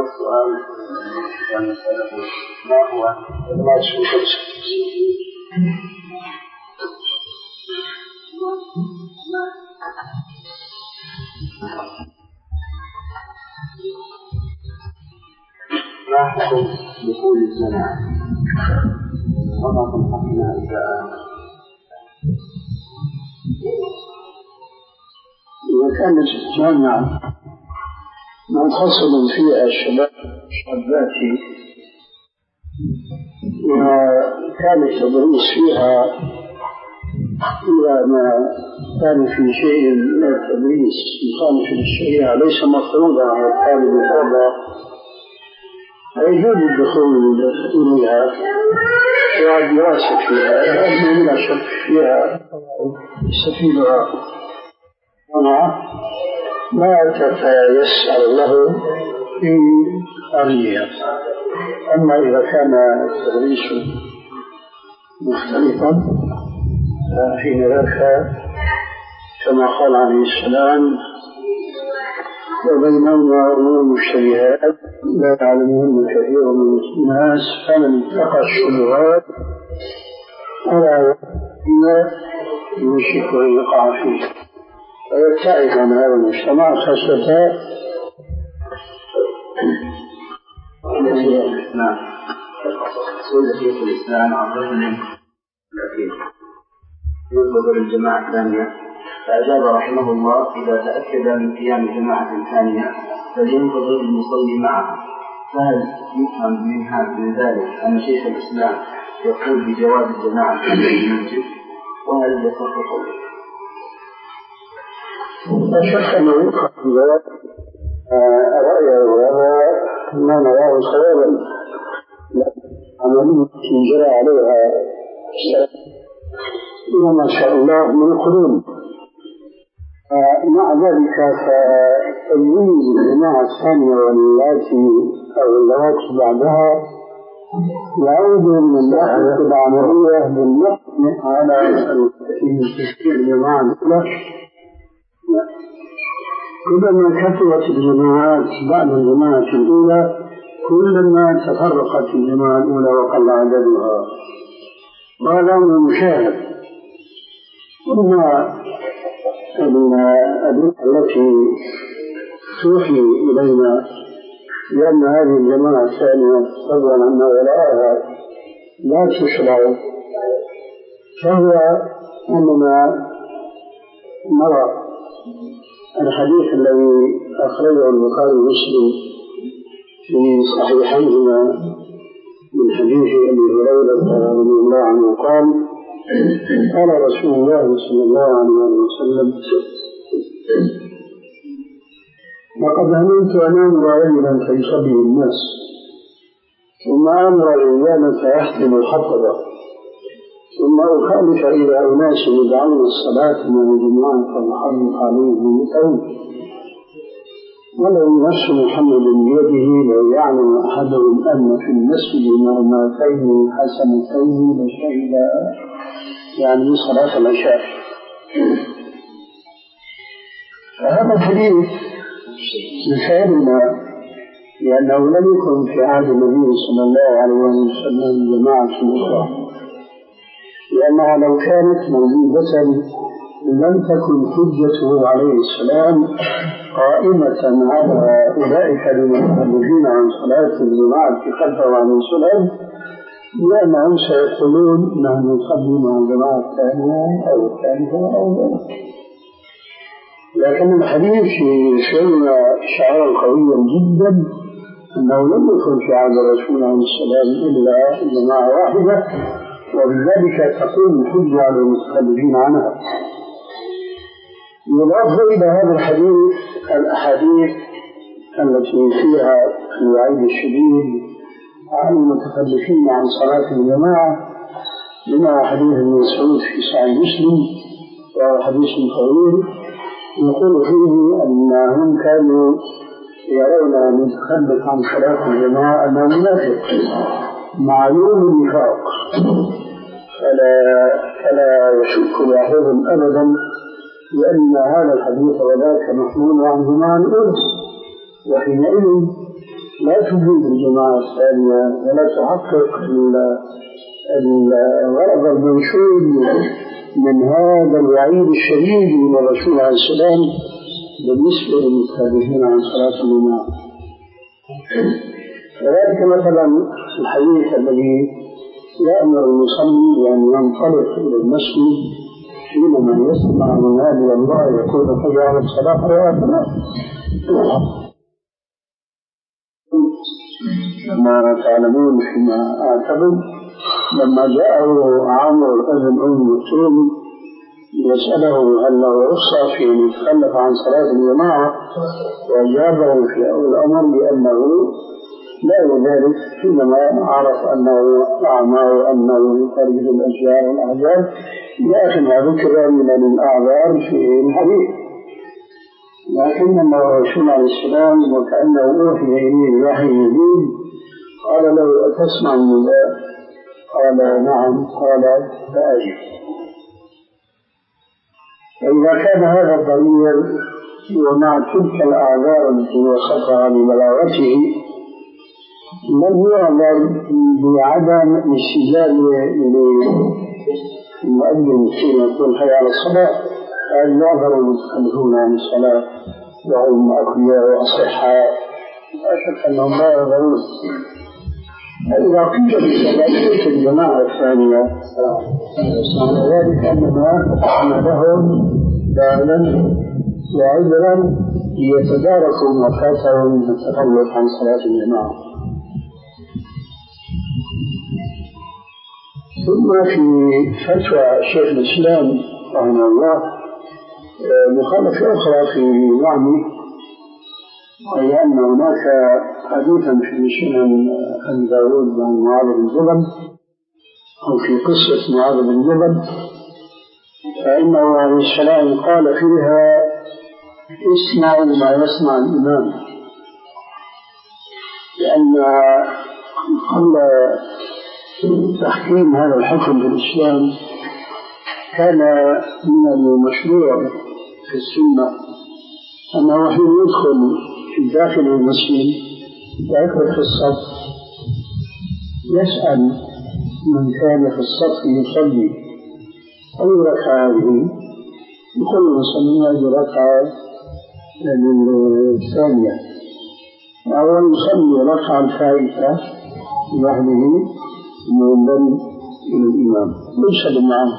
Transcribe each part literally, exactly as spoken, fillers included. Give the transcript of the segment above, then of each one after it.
السؤال كان يسأله ما هو إدراج القدس؟ ما حكم دخول الجماعة؟ وما تنصحنا إذا إذا كانت الجامعة منفصل فيها الشباب الشابات وكان التدريس فيها إذا ما كان في شيء من التدريس مخالف للشريعة ليس مفروضا على الطالب الأربع يجوز الدخول إليها والدراسة فيها لأنه لا شك فيها يستفيدها ما تتيسر له في خارجها. أما إذا كان التدريس مختلفا فحين ذاك كما قال عليه السلام وبينهما أمور مشتبهات لا يعلمهن كثير من الناس فمن اتقى الشبهات فلا يوشك أن يقع فيه ويبتعد عن هذا المجتمع خاصة. نعم. سئل شيخ الإسلام عن رجل ينتظر الجماعة الثانية فأجاب رحمه الله إذا تأكد من قيام جماعة ثانية فلينتظر المصلي معه. فهل يفهم من ذلك أن شيخ الإسلام يقول بجواز الجماعة في المسجد وهل يصح قوله؟ لا شك أنه يفهم ذلك رأيه وهذا ما نراه صوابا عملية جرى عليها ما شاء الله من القرون. مع ذلك فتمييز الجماعة الثانية واللاتي أو اللواتي بعدها يعود من الناحية العملية بالنقل على تشكيل الجماعة الأولى. كلما كثرت الجماعات بعد الجماعة الأولى كلما تفرقت الجماعة الأولى وقل عددها وهذا مشاهد. أما الأدلة التي توحي إلينا لأن هذه الجماعة الثانية فضلا عن ولاءها لا تشرع فهو أننا نرى الحديث الذي أخرجه البخاري ومسلم في صحيحيهما من حديث أبي هريرة رضي الله عنه قال قال رسول الله صلى الله عليه وسلم لقد هممت أن أمر رجلا فيصلي الناس ثم أمر رجالا فيحتم الحطب ثم أخالف إلى أناس يدعون الصلاة من الجماعة فأحرق عليهم الأول ولو نفس محمد بيده لو يعلم أحدهم أن في المسجد مرماتين حسنتين لشهد يعني صلاة العشاء. فهذا الحديث يشعرنا لأنه لم يكن في عهد النبي صلى الله عليه وسلم جماعة أخرى لأنها لو كانت موجودة لم تكن حجته عليه السلام قائمة على أولئك المتخلفين عن صلاة الجماعة خلفه عليه السلام لأنهم سيقولون نحن نصلي مع الجماعة الثانية أو الثالثة أو ذلك. لكن الحديث يشعرنا شعارا قويا جدا أنه لم يكن في عهد الرسول عليه السلام إلا جماعة واحدة وبذلك تقوم الحجة على المتخلفين عنها. يضاف إلى هذا الحديث الأحاديث التي فيها الوعيد الشديد عن المتخلفين عن صلاة الجماعة منها حديث ابن مسعود في صحيح مسلم وهو حديث طويل يقول فيه أنهم كانوا يرون المتخلف عن صلاة الجماعة أنه منافق معلوم النفاق فلا, فلا يشك واحدهم أبدا لأن هذا الحديث وذاك محمول عن جماعة الأنس وحينئذ لا تفيد الجماعة الثانية ولا تحقق الغرض المنشود من هذا الوعيد الشديد من الرسول عليه السلام بالنسبة للمتخلفين عن صلاة الجماعة. وذلك مثلا الحديث الذي يأمر المصلي بأن ينطلق إلى المسجد حينما يسمع منادي الله يقول حي على الصلاة وهكذا. كما تعلمون فيما أعتقد لما جاءه عمرو بن أم مكتوم يسأله هل له رخصة في أن يتخلف عن صلاة الجماعة، وأجابه في أول الأمر بأنه لا ذلك حينما عرف أنه أعمى وأنه يخرج الأشجار والأحجار لكن ما ذكر من الأعذار في الحديث. لكنما الرسول عليه السلام وكأنه أوحي إليه وحي جديد قال له أتسمع النداء؟ قال نعم. قال فأجب. فإذا كان هذا الضمير ومع تلك الأعذار التي وصفها ببلاغته لم يعذر بعدم الاستجابة للمؤذن حين يقول حي على الصلاة، أن يعذر المتخلفون عن الصلاة وهم أقوياء وأصحاء لا شك أنهم لا يعذرون. فإذا قيل بسبب الجماعة الثانية ذلك أننا فتحنا لهم بابا وعذرا ليتداركوا ما فاتهم من التخلف عن صلاة الجماعة. ثم في فتوى شيخ الإسلام رحمه الله مخالفة أخرى في معنى، وهي أن هناك حديثا في سنن أبي داود عن معاذ بن جبل أو في قصة معاذ بن جبل فإنه عليه السلام قال فيها اسمعوا ما يسمع الإمام، لأن قبل تحكيم هذا الحكم في الإسلام كان من المشروع في السنة أنه حين يدخل في داخل المسجد ويدخل في الصف يسأل من كان في الصف يصلي أي ركعة هذه، يقول المصلي هذه ركعة الثانية، أول يصلي ركعة الثالثة لوحده منضم إلى الإمام ليس معه.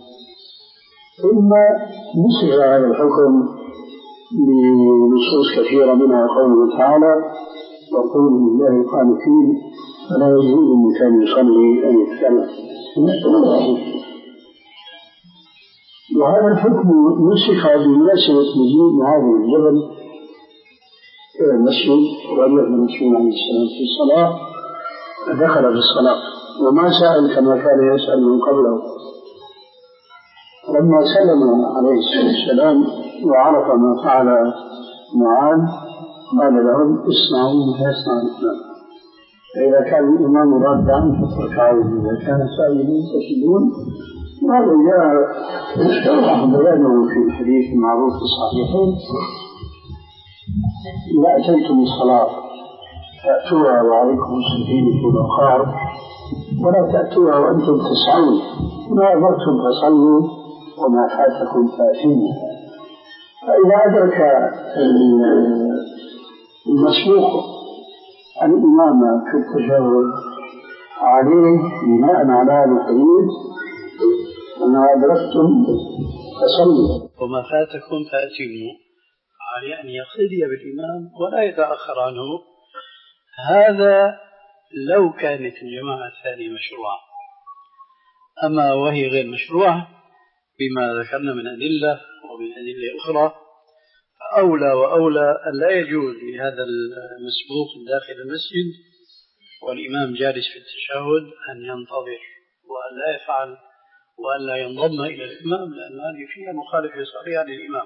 ثم نسخ هذا الحكم بنصوص كثيرة منها قوله تعالى وقولوا لله قانتين فلا يجوز من كان يصلي أن يتكلم. وهذا الحكم نسخ بمناسبة مجيء معاذ بن جبل إلى المسجد ورجع الرسول عليه السلام في الصلاة فدخل في الصلاة وما سأل كما كان يسأل من قبله. لما سلم عليه السلام وعرف ما فعل معاذ قال لهم اسمعوا ما يسمع الإمام، فإذا كان الإمام راكعا فاركعوا، إذا كان سائلين فسجدون. وهذا جاء بيانه في الحديث المعروف في الصحيحين إذا أتيتم الصلاة فأتوها وعليكم السكينة والوقار ولا تأتوها وأنتم تسعون، ما أمرتم فصلوا وما فاتكم فأتموا. فإذا أدرك المسبوق الإمام في التشهد عليه بناء على هذا الحديث وما أدركتم فصلوا وما فاتكم فأتموا، على أن يقتدي بالإمام ولا يتأخر عنه. هذا لو كانت الجماعة الثانية مشروعة، أما وهي غير مشروعة بما ذكرنا من أدلة ومن أدلة أخرى فأولى وأولى أن لا يجوز لهذا المسبوق داخل المسجد والإمام جالس في التشهد أن ينتظر وأن لا يفعل وأن لا ينضم إلى الإمام، لأن هذه فيها مخالفة صريحة للإمام.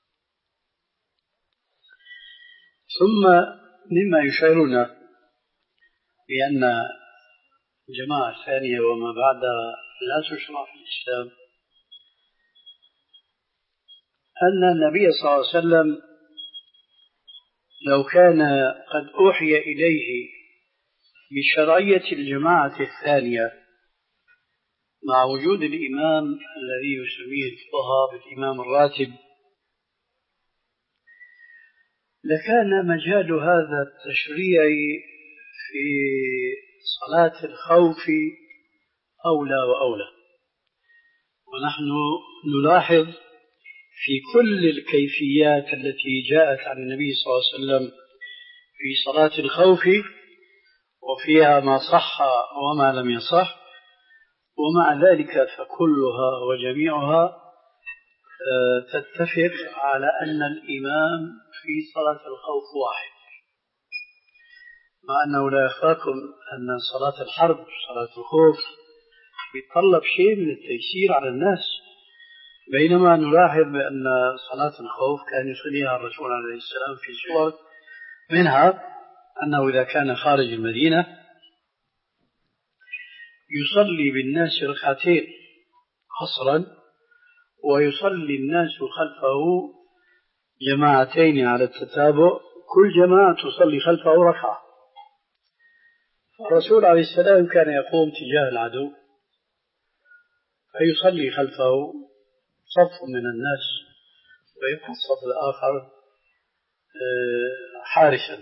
ثم مما يشعرنا بأن الجماعة الثانية وما بعدها لا تشرع في الإسلام أن النبي صلى الله عليه وسلم لو كان قد أوحي إليه بشرعية الجماعة الثانية مع وجود الإمام الذي يسميه الفقهاء بالإمام الراتب، لكان مجال هذا التشريع في صلاة الخوف أولى وأولى. ونحن نلاحظ في كل الكيفيات التي جاءت عن النبي صلى الله عليه وسلم في صلاة الخوف، وفيها ما صح وما لم يصح، ومع ذلك فكلها وجميعها تتفق على أن الإمام في صلاة الخوف واحد، مع أنه لا يخفاكم أن صلاة الحرب صلاة الخوف يتطلب شيء من التيسير على الناس، بينما نلاحظ بأن صلاة الخوف كان يصليها الرسول عليه السلام في صور، منها أنه إذا كان خارج المدينة يصلي بالناس ركعتين قصرا، ويصلي الناس خلفه جماعتين على التتابع، كل جماعة تصلي خلفه ركعة. الرسول عليه السلام كان يقوم تجاه العدو فيصلي خلفه صف من الناس ويبقى الصف الآخر حارسا.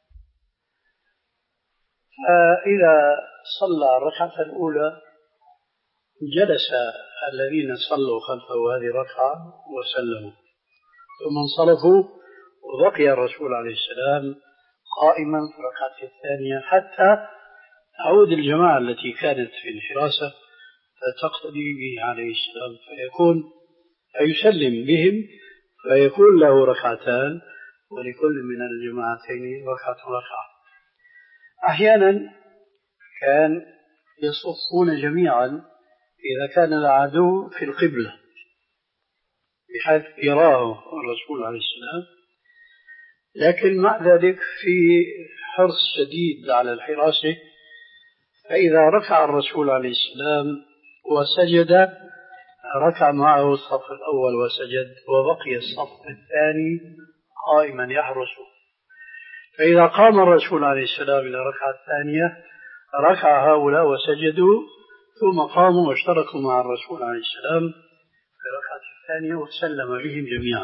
فإذا صلى الركعة الأولى جلس الذين صلوا خلفه هذه الركعة وسلموا، ثم انصرفوا، وبقي الرسول عليه السلام قائما في الركعة الثانية حتى تعود الجماعة التي كانت في الحراسة فتقتدي به عليه السلام، فيكون فيسلم بهم فيكون له ركعتان ولكل من الجماعتين ركعة ركعة. أحيانا كان يصفون جميعا إذا كان العدو في القبلة بحيث يراه الرسول عليه السلام، لكن مع ذلك في حرص شديد على الحراسة، فإذا ركع الرسول عليه السلام وسجد ركع معه الصف الأول وسجد، وبقي الصف الثاني قائما يحرسه. فإذا قام الرسول عليه السلام إلى الركعة الثانية ركع هؤلاء وسجدوا، ثم قاموا واشتركوا مع الرسول عليه السلام في الركعة الثانية وسلم بهم جميعا.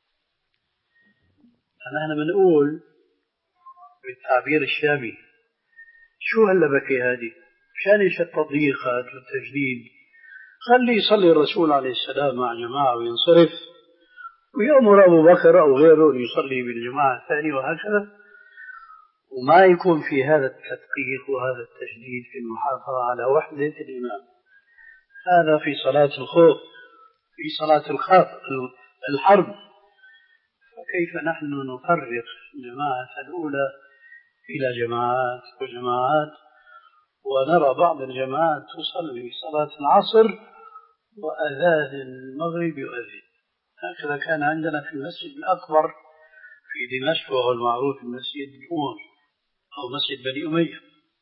نحن بنقول بالتعبير الشامي شو هاللبكة هذه؟ مشان ايش التضييقات والتجديد؟ خلي يصلي الرسول عليه السلام مع جماعة وينصرف، ويأمر أبو بكر أو غيره أن يصلي بالجماعة الثانية، وهكذا، وما يكون في هذا التدقيق وهذا التشديد في المحافظة على وحدة الإمام. هذا في صلاة الخوف. في صلاة الخاف الحرب فكيف نحن نفرق الجماعة الأولى إلى جماعات وجماعات، ونرى بعض الجماعات تصلي صلاة العصر وأذان المغرب يؤذن. هكذا كان عندنا في المسجد الأكبر في دمشق، وهو المعروف المسجد الأموي أو مسجد بني أمية.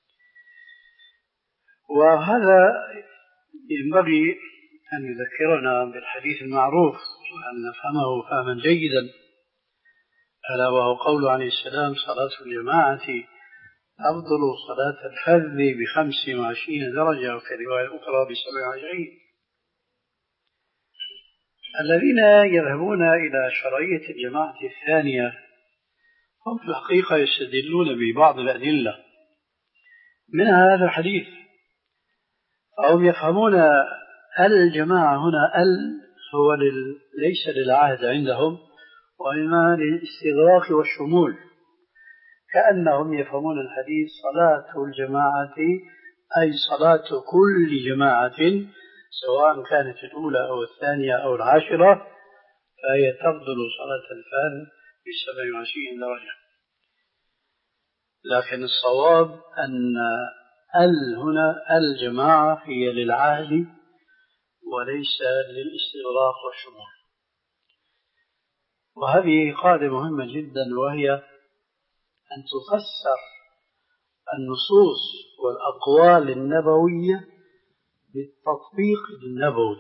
وهذا ينبغي أن يذكرنا بالحديث المعروف وأن نفهمه فهما جيدا، ألا وهو قول عليه السلام: صلاة الجماعة أفضل صلاة الفذ بخمس وعشرين درجة، وفي رواية أخرى بسبع وعشرين. الذين يذهبون إلى شرعية الجماعة الثانية هم في الحقيقة يستدلون ببعض الأدلة من هذا الحديث، فهم يفهمون الجماعة هنا ال هو لل... ليس للعهد عندهم، وإنما للاستغراق والشمول، كأنهم يفهمون الحديث صلاة الجماعة أي صلاة كل جماعة سواء كانت الأولى أو الثانية أو العاشرة، فهي تفضل صلاة الفذ بسبع وعشرين درجة. لكن الصواب أن ال هنا الجماعة هي للعهد وليس للاستغراق والشمول. وهذه قاعدة مهمة جدا، وهي أن تفسر النصوص والأقوال النبوية بالتطبيق النبوي.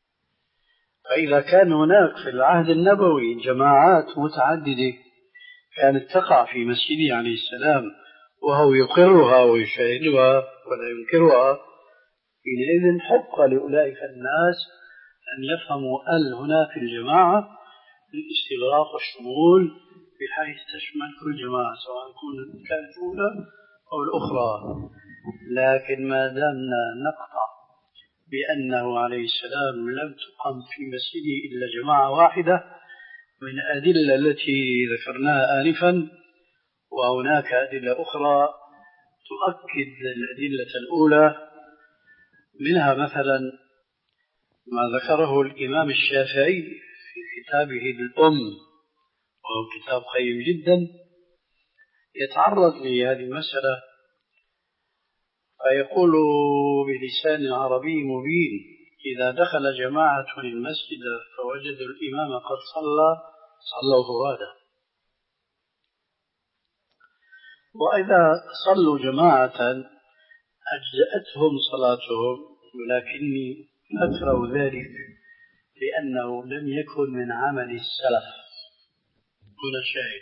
فإذا كان هناك في العهد النبوي جماعات متعددة كانت تقع في مسجده عليه السلام وهو يقرها ويشاهدها ولا ينكرها، حينئذ حق لأولئك الناس أن يفهموا ال هنا في الجماعة للاستغراق والشمول بحيث تشمل كل جماعة سواء كانت الأولى أو الأخرى. لكن ما دامنا نقطع بأنه عليه السلام لم تقم في مسجده إلا جماعة واحدة من الأدلة التي ذكرناها آنفا، وهناك أدلة أخرى تؤكد الأدلة الأولى، منها مثلا ما ذكره الإمام الشافعي في كتابه الأم، وهو كتاب قيم جدا يتعرض لهذه المسألة، فيقول بلسان عربي مبين: إذا دخل جماعة المسجد فوجدوا الإمام قد صلى صلوا فرادا، وإذا صلوا جماعة أجزأتهم صلاتهم، ولكني أكره ذلك لأنه لم يكن من عمل السلف. هنا شاهد.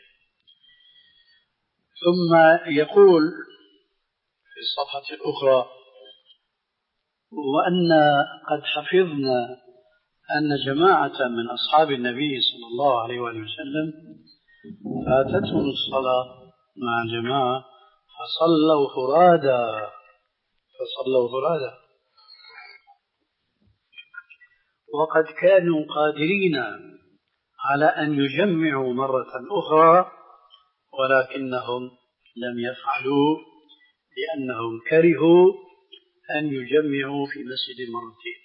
ثم يقول في الصفحة الأخرى: وأن قد حفظنا أن جماعة من أصحاب النبي صلى الله عليه وسلم فاتتهم الصلاة مع جماعة فصلوا فرادا فصلوا فرادا وقد كانوا قادرين على أن يجمعوا مرة أخرى، ولكنهم لم يفعلوا لأنهم كرهوا أن يجمعوا في مسجد مرتين.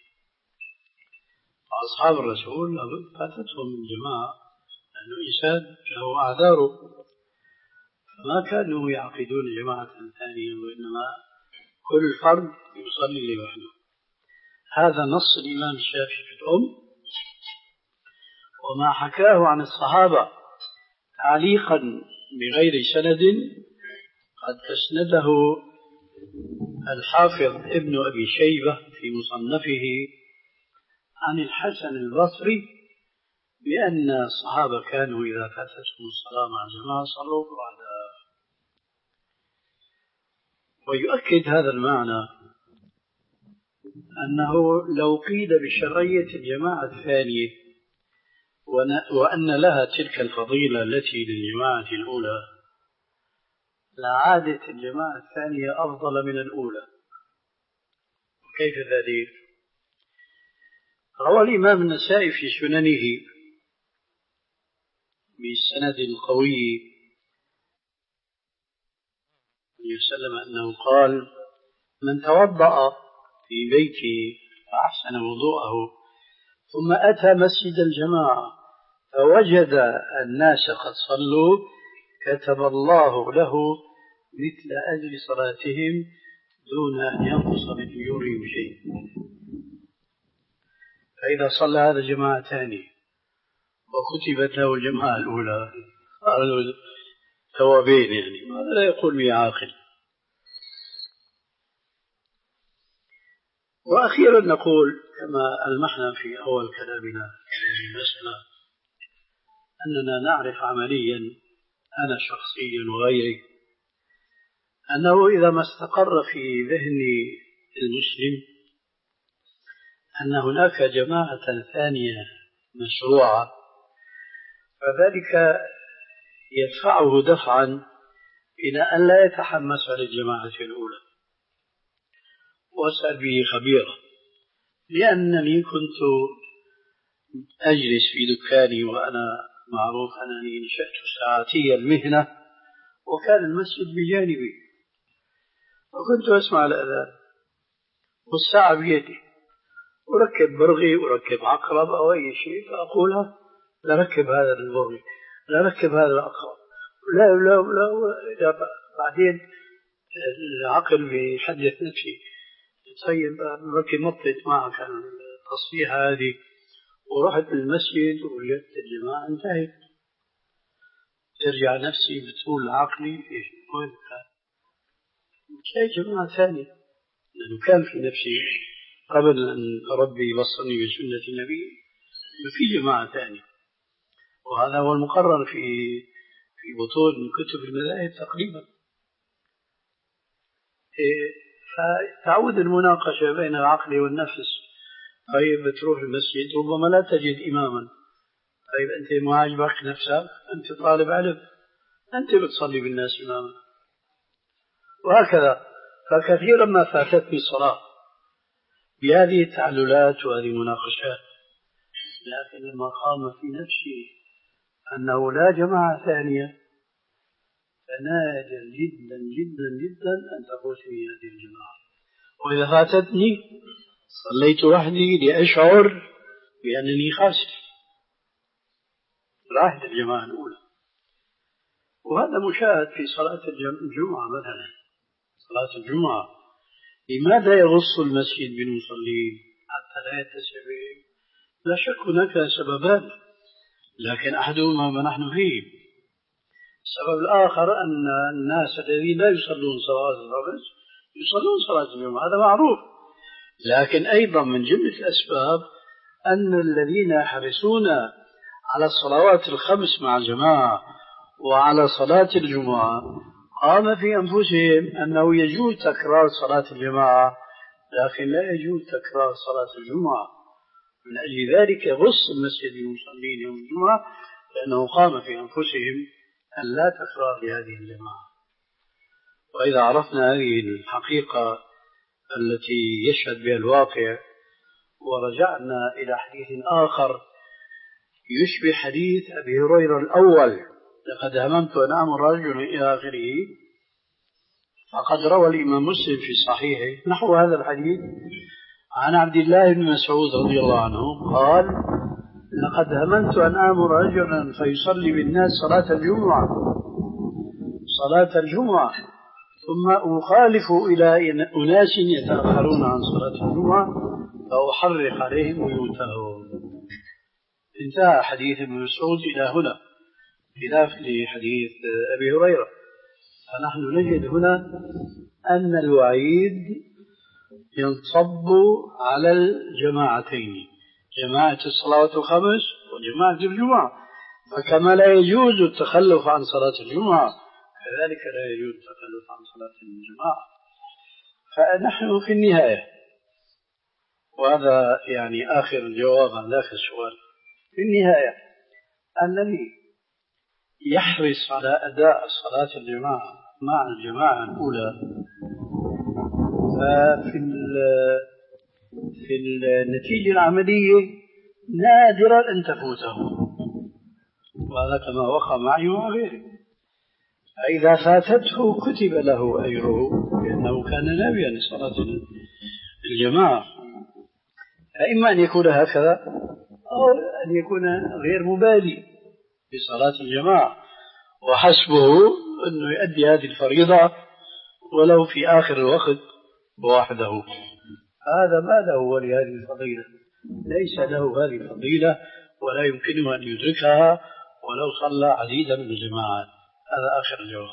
أصحاب الرسول فاتتهم الجماعة لأنه إنسان له أعذاره، فما كانوا يعقدون جماعة ثانية، وإنما كل فرد يصلي لوحده. هذا نص الإمام الشافعي في الأم، وما حكاه عن الصحابة تعليقا بغير سند قد أسنده الحافظ ابن أبي شيبة في مصنفه عن الحسن البصري بأن الصحابة كانوا إذا فاتتهم الصلاة مع جماعة صلوا فرادا. ويؤكد هذا المعنى أنه لو قيل بشرعية الجماعة الثانية وأن لها تلك الفضيلة التي للجماعة الأولى لعادت الجماعة الثانية أفضل من الأولى. كيف ذلك؟ روى الإمام النسائي في سننه بسند قوي وسلم أنه قال: من توضأ في بيته فأحسن وضوءه ثم أتى مسجد الجماعة فوجد الناس قد صلوا كتب الله له مثل أجر صلاتهم دون أن ينقص من أجورهم شيء. فإذا صلى هذا جماعة ثانية وكتبت له الجماعة الأولى قالوا ثوابين، يعني هذا لا يقول به عاقل. وأخيرا نقول كما ألمحنا في أول كلامنا في هذه المسألة أننا نعرف عمليا، أنا شخصيا وغيري، أنه إذا ما استقر في ذهن المسلم أن هناك جماعة ثانية مشروعة، فذلك يدفعه دفعا إلى أن لا يتحمس على الجماعة الأولى. وأسأل به خبيرا، لأنني كنت أجلس في دكاني وأنا معروف أنني نشأت ساعتي المهنة، وكان المسجد بجانبي، وكنت أسمع الأذان والساعة بيدي، أركب برغي أركب عقرب أو أي شيء فأقولها لا ركب هذا البرغي لا ركب هذا العقرب لا لا لا, لا. بعدين العقل بيحدث نفسي طيب ركب نطت معك التصفيحة هذه، ورحت المسجد ووجدت الجماعة انتهت. ترجع نفسي بتقول عقلي إيش وين كان؟ كاي جماعة ثانية، لأنه كان في نفسي قبل أن ربي يوصلني بسنة النبي في جماعة ثانية، وهذا هو المقرر في في بطون كتب المذاهب تقريبا. فتعود المناقشة بين العقل والنفس. طيب بتروح المسجد ربما لا تجد إماما، طيب أنت ما عجبك نفسك، أنت طالب علم، أنت بتصلي بالناس إماما، وهكذا. فكثيرا ما فاتتني صلاة بهذه التعللات وهذه المناقشات، لكن لما قام في نفسي أنه لا جماعة ثانية فنادر جدا جدا جدا أن تفوتني هذه الجماعة. وإذا فاتتني صليت وحدي لأشعر بأنني خاسر، راحت الجماعة الأولى. وهذا مشاهد في صلاة الجمعة مثلا. صلاة الجمعة لماذا يغص المسجد بالمصلين حتى لا يتسع بهم؟ لا شك هناك سببان، لكن أحدهما ما نحن فيه. السبب الآخر أن الناس الذين لا يصلون صلاة الخمس يصلون صلاة الجمعة، هذا معروف. لكن أيضا من جملة الأسباب أن الذين يحرصون على الصلوات الخمس مع الجماعة وعلى صلاة الجمعة قام في أنفسهم أنه يجوز تكرار صلاة الجماعة، لكن لا يجوز تكرار صلاة الجمعة. من أجل ذلك يغص المسجد المصلين يوم الجمعة، لأنه قام في أنفسهم أن لا تكرار لهذه الجماعة. وإذا عرفنا هذه الحقيقة التي يشهد بها الواقع ورجعنا إلى حديث آخر يشبه حديث أبي هريرة الأول، لقد هممت أن أمر رجلا إلى آخره، فقد روى الإمام مسلم في صحيحه نحو هذا الحديث عن عبد الله بن مسعود رضي الله عنه قال: لقد هممت أن آمر رجلا فيصلي بالناس صلاة الجمعة صلاة الجمعة ثم أخالف إلى أناس يتأخرون عن صلاة الجمعة فأحرق عليهم بيوتهم. انتهى حديث ابن مسعود إلى هنا، خلاف لحديث أبي هريرة. فنحن نجد هنا أن الوعيد ينصب على الجماعتين، جماعة الصلاة الخمس وجماعة الجمعة. فكما لا يجوز التخلف عن صلاة الجمعة كذلك لا يجوز التخلف عن صلاة الجماعة. فنحن في النهاية، وهذا يعني آخر الجواب عن ذاك السؤال، في النهاية الذي يحرص على أداء صلاة الجماعة مع الجماعة الأولى ففي في النتيجة العملية نادرا أن تفوته، وهذا كما وقع معي ومع غيره. فإذا فاتته كتب له أجره لأنه كان ناويا لصلاة الجماعة. فإما أن يكون هكذا أو أن يكون غير مبالي بصلاة الجماعة وحسبه أنه يؤدي هذه الفريضة ولو في آخر الوقت وحده. هذا ما له ولهذه الفضيلة، ليس له هذه الفضيلة ولا يمكنه أن يدركها ولو صلى عديدا من الجماعات. هذا آخر الجواب.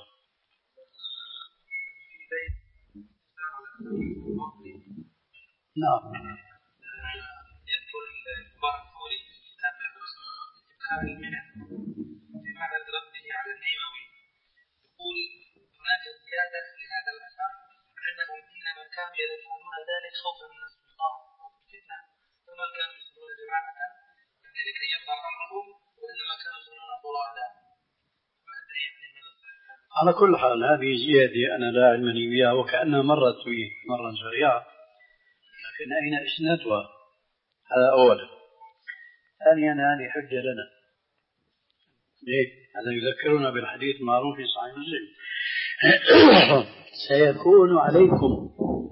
نعم. يذكر البعض الفوري في كتاب له اسمه اتخاذ المنن في معنى رده على النيوي، يقول هناك زيادة لهذا الأثر أنهم إنما كانوا يفعلون ذلك خوفا من السلطان والفتنة، فما كانوا يصلون جماعة يعني لكي يظهر أمرهم، وإنما كانوا يصلون فرادا. على كل حال هذه زيادة أنا لا علم لي بها وكأنها مرت بي مرة سريعة، لكن أين إسنادها؟ هذا أولا. ثانيا هذه حجة لنا، ليه؟ هذا يذكرنا بالحديث المعروف في صحيح مسلم: سيكون عليكم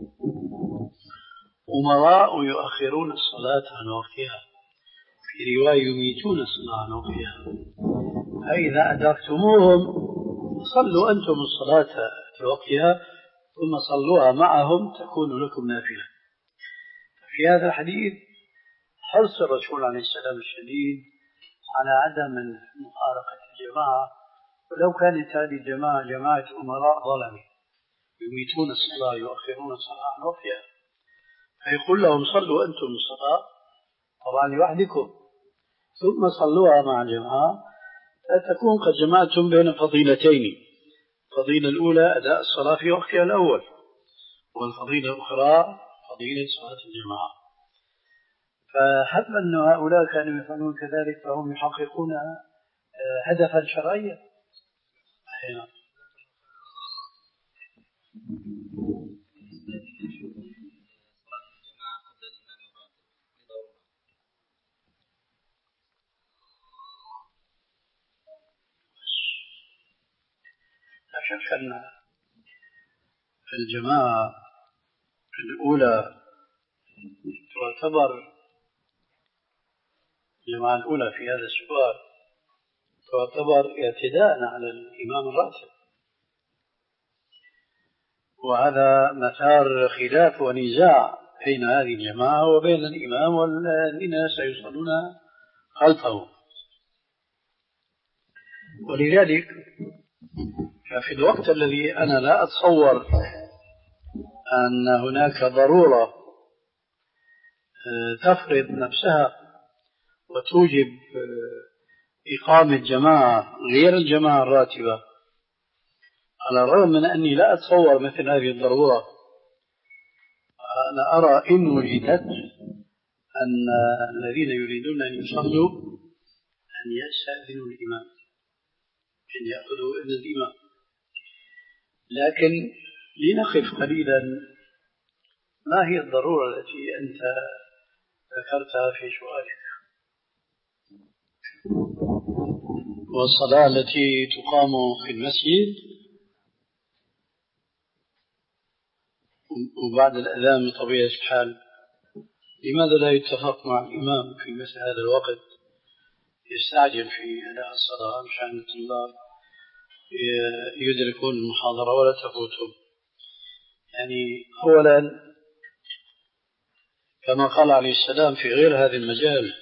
أمراء يؤخرون الصلاة عن وقتها، في رواية يميتون الصلاة عن وقتها، فإذا أدركتموهم صلوا أنتم الصلاة في وقتها ثم صلوها معهم تكون لكم نافلة. في هذا الحديث حرص الرسول عليه السلام الشديد على عدم مفارقة الجماعة، ولو كانت هذه الجماعة جماعة أمراء ظلمة يميتون الصلاة يؤخرون الصلاة عن وقتها، فيقول لهم صلوا أنتم الصلاة طبعا لوحدكم ثم صلوها مع الجماعة، تكون قد جمعتم بين فضيلتين. الفضيلة الأولى أداء الصلاة في وقتها الأول، والفضيلة الأخرى فضيلة صلاة الجماعة. فحتى أن هؤلاء كانوا يفعلون كذلك فهم يحققون هدفا شرعيا. أحيانا لا شك أن الجماعة الأولى تعتبر الجماعة الأولى في هذا السؤال تعتبر اعتداء على الإمام الراتب، وهذا مثار خلاف ونزاع بين هذه الجماعة وبين الإمام والذين سيصلون خلفه. ولذلك ففي الوقت الذي أنا لا أتصور أن هناك ضرورة تفرض نفسها وتوجب إقامة جماعة غير الجماعة الراتبة، على الرغم من أني لا أتصور مثل هذه الضرورة، أنا أرى إن وجدت أن الذين يريدون أن يصلوا أن يستأذنوا الإمام، أن يأخذوا إذن الإمام. لكن لنقف قليلا، ما هي الضرورة التي أنت ذكرتها في سؤالك؟ والصلاة التي تقام في المسجد وبعد الأذان بطبيعة الحال، لماذا لا يتفق مع الإمام في مثل هذا الوقت، يستعجل في أداء الصلاة مشان الطلاب يدركون المحاضرة ولا تفوتهم؟ يعني أولا كما قال عليه السلام في غير هذا المجال: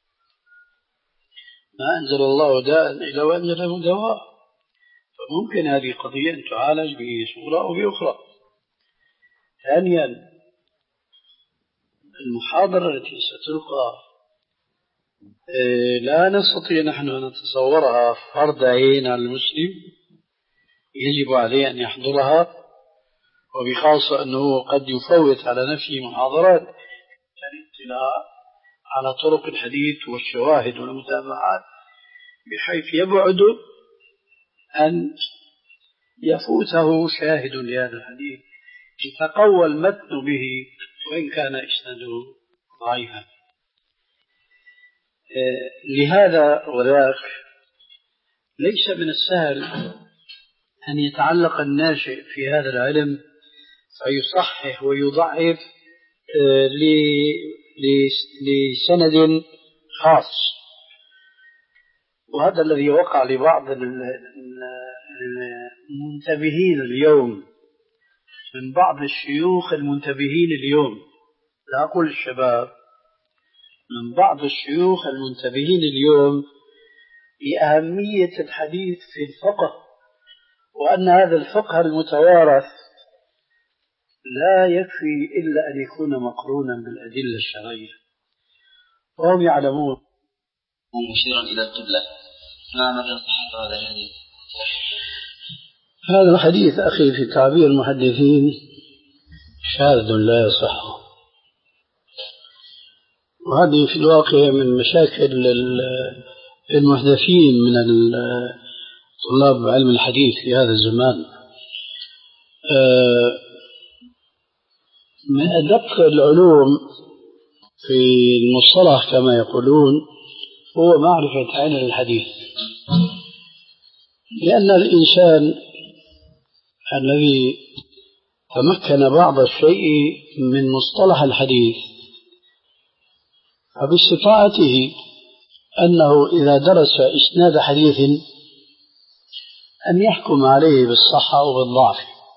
ما أنزل الله داء إلا وأنزله دواء. فممكن هذه قضية أن تعالج بصورة أو بأخرى. ثانيا، المحاضرة التي ستلقى لا نستطيع نحن أن نتصورها فرض عين على المسلم، يجب عليه أن يحضرها، وبخاصة أنه قد يفوت على نفسه محاضرات كالاطلاع على طرق الحديث والشواهد والمتابعات، بحيث يبعد أن يفوته شاهد لهذا الحديث يتقوى المتن به وإن كان إسناده ضعيفا. لهذا وذاك ليس من السهل أن يتعلق الناشئ في هذا العلم فيصحح ويضعف لسند خاص، وهذا الذي وقع لبعض المنتبهين اليوم، من بعض الشيوخ المنتبهين اليوم، لا أقول الشباب، من بعض الشيوخ المنتبهين اليوم لأهمية الحديث في الفقه، وأن هذا الفقه المتوارث لا يكفي إلا أن يكون مقرونا بالأدلة الشرعية، وهم يعلمون. مشيرا إلى القبلة، ما مدى صحة هذا الحديث؟ هذا الحديث أخي في تعبير المحدثين شاذ لا يصح، وهذه في الواقع من مشاكل المحدثين من طلاب علم الحديث في هذا الزمان. من أدق العلوم في المصطلح كما يقولون هو معرفة علم الحديث، لأن الإنسان الذي تمكن بعض الشيء من مصطلح الحديث فباستطاعته أنه إذا درس إسناد حديث أن يحكم عليه بالصحة أو بالضعف،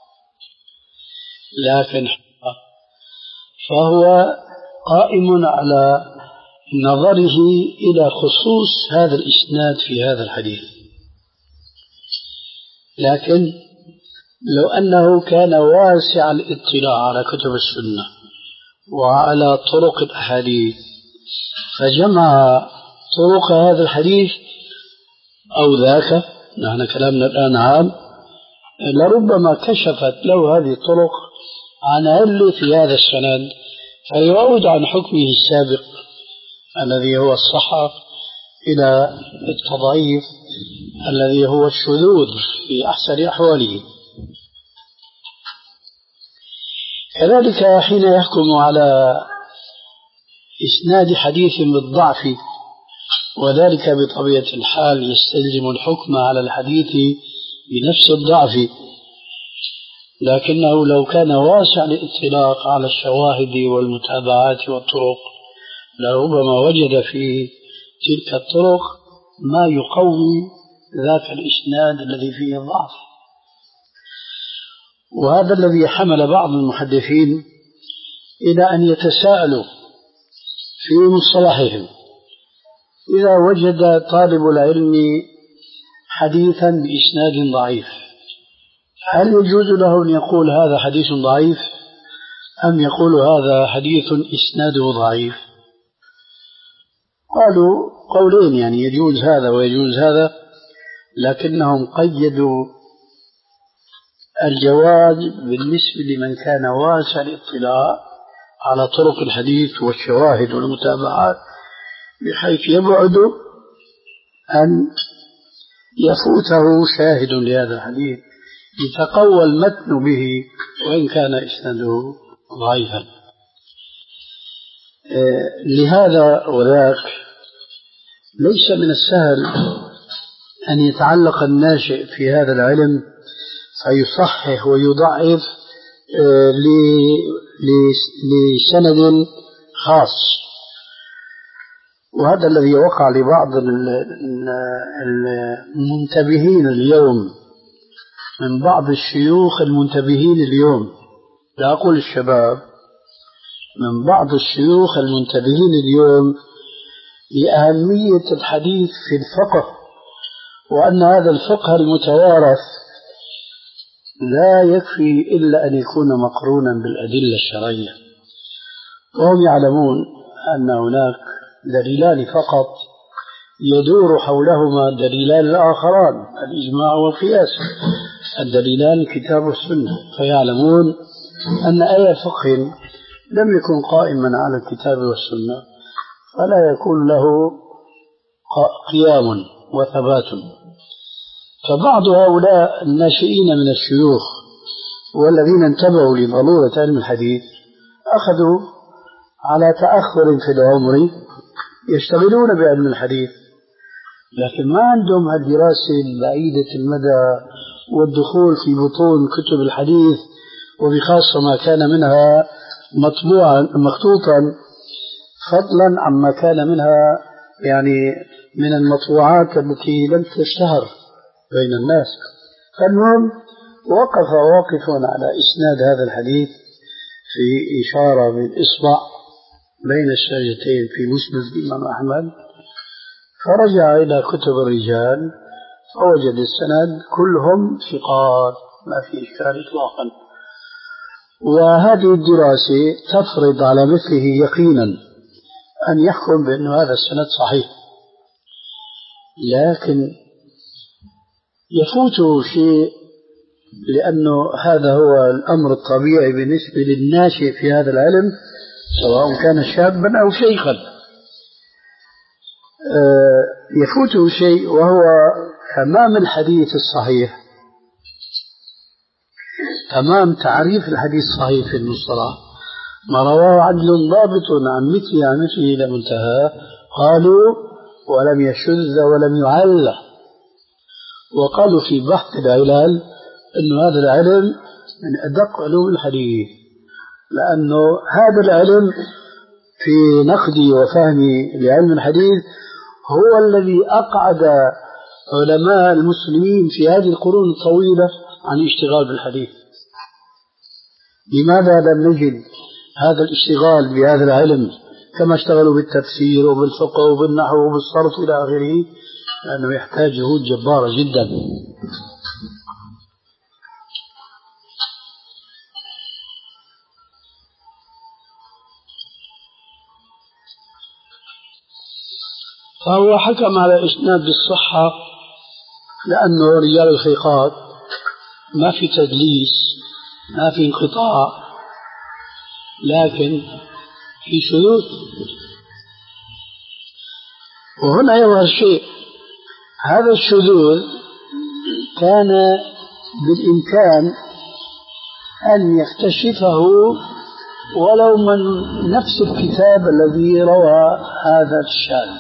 لكن فهو قائم على نظره إلى خصوص هذا الإسناد في هذا الحديث. لكن لو أنه كان واسع الاطلاع على كتب السنة وعلى طرق الأحاديث فجمع طرق هذا الحديث أو ذاك، نحن كلامنا الآن عام، لربما كشفت له هذه الطرق عن علة في هذا السند فيعود عن حكمه السابق الذي هو الصحة إلى التضعيف الذي هو الشذوذ في أحسن أحواله. كذلك حين يحكم على إسناد حديث بالضعف، وذلك بطبيعة الحال يستلزم الحكم على الحديث بنفس الضعف، لكنه لو كان واسع الاطلاق على الشواهد والمتابعات والطرق لربما وجد في تلك الطرق ما يقوي ذاك الإسناد الذي فيه الضعف. وهذا الذي حمل بعض المحدثين إلى أن يتساءلوا في مصطلحهم إذا وجد طالب العلم حديثا بإسناد ضعيف هل يجوز له أن يقول هذا حديث ضعيف أم يقول هذا حديث إسناده ضعيف؟ قالوا قولين، يعني يجوز هذا ويجوز هذا، لكنهم قيدوا الجواز بالنسبة لمن كان واسع الاطلاع على طرق الحديث والشواهد والمتابعات بحيث يبعد أن يفوته شاهد لهذا الحديث يتقوى المتن به وإن كان إسناده ضعيفا. لهذا وذاك ليس من السهل أن يتعلق الناشئ في هذا العلم فيصحح ويضعف لسند خاص، وهذا الذي وقع لبعض المنتبهين اليوم من بعض الشيوخ المنتبهين اليوم، لا أقول الشباب، من بعض الشيوخ المنتبهين اليوم لأهمية الحديث في الفقه، وأن هذا الفقه المتوارث لا يكفي إلا أن يكون مقرونا بالأدلة الشرعية، وهم يعلمون أن هناك دليلان فقط يدور حولهما دليلان الآخران، الإجماع والقياس، الدليلان الكتاب والسنة، فيعلمون أن أي فقه لم يكن قائما على الكتاب والسنة فلا يكون له قيام وثبات. فبعض هؤلاء الناشئين من الشيوخ والذين انتبهوا لضرورة علم الحديث أخذوا على تأخر في العمر يشتغلون بعلم الحديث، لكن ما عندهم الدراسة البعيدة المدى والدخول في بطون كتب الحديث، وبخاصة ما كان منها مطبوعا مخطوطا، فضلا عما كان منها يعني من المطبوعات التي لم تشتهر بين الناس. فالمهم وقف واقف على إسناد هذا الحديث في إشارة بالإصبع بين الشاجتين في مسند الإمام أحمد، فرجع إلى كتب الرجال فوجد السند كلهم ثقات ما في إشكال إطلاقا. وهذه الدراسة تفرض على مثله يقينا أن يحكم بأن هذا السند صحيح، لكن يفوته شيء لأنه هذا هو الأمر الطبيعي بالنسبة للناشئ في هذا العلم سواء كان شابا أو شيخا. يفوته شيء وهو تمام الحديث الصحيح، تمام تعريف الحديث الصحيح في المصطلح، ما رواه عدل ضابط عن مثله عن مثله إلى منتهى، قالوا ولم يشذ ولم يعل. وقالوا في بحث العلال أن هذا العلم من أدق علوم الحديث، لأنه هذا العلم في نقدي وفهمي لعلم الحديث هو الذي أقعد علماء المسلمين في هذه القرون الطويلة عن الاشتغال بالحديث. لماذا لم نجد هذا الاشتغال بهذا العلم كما اشتغلوا بالتفسير وبالفقه وبالنحو وبالصرف إلى آخره؟ لأنه يحتاج جهود جبارة جدا. فهو حكم على إسناد بالصحة لأنه رجال الثقات ما في تدليس، ما في انقطاع، لكن في شذوذ. وهنا يظهر شيء، هذا الشذوذ كان بالإمكان أن يكتشفه ولو من نفس الكتاب الذي روى هذا الشاذ،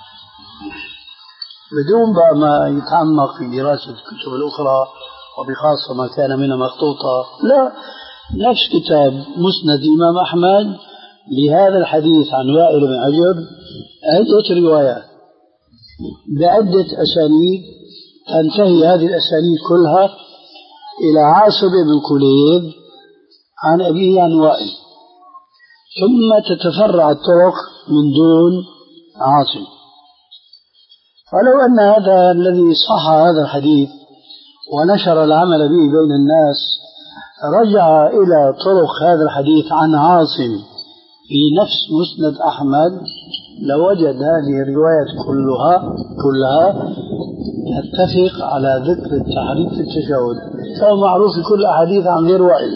بدون بقى ما يتعمق في دراسة الكتب الأخرى وبخاصة ما كان منها مخطوطة. لا، نفس كتاب مسند الإمام أحمد لهذا الحديث عن وائل بن حجر عدة روايات بعدة أسانيد، تنتهي هذه الأسانيد كلها إلى عاصم بن كليب عن أبيه عن وائل، ثم تتفرع الطرق من دون عاصم. فلو أن هذا الذي صح هذا الحديث ونشر العمل به بين الناس رجع إلى طرق هذا الحديث عن عاصم في نفس مسند أحمد لوجد هذه الروايات كلها كلها تتفق على ذكر التحريك في التشهد، فهو معروف في كل أحاديث عن غير وائل.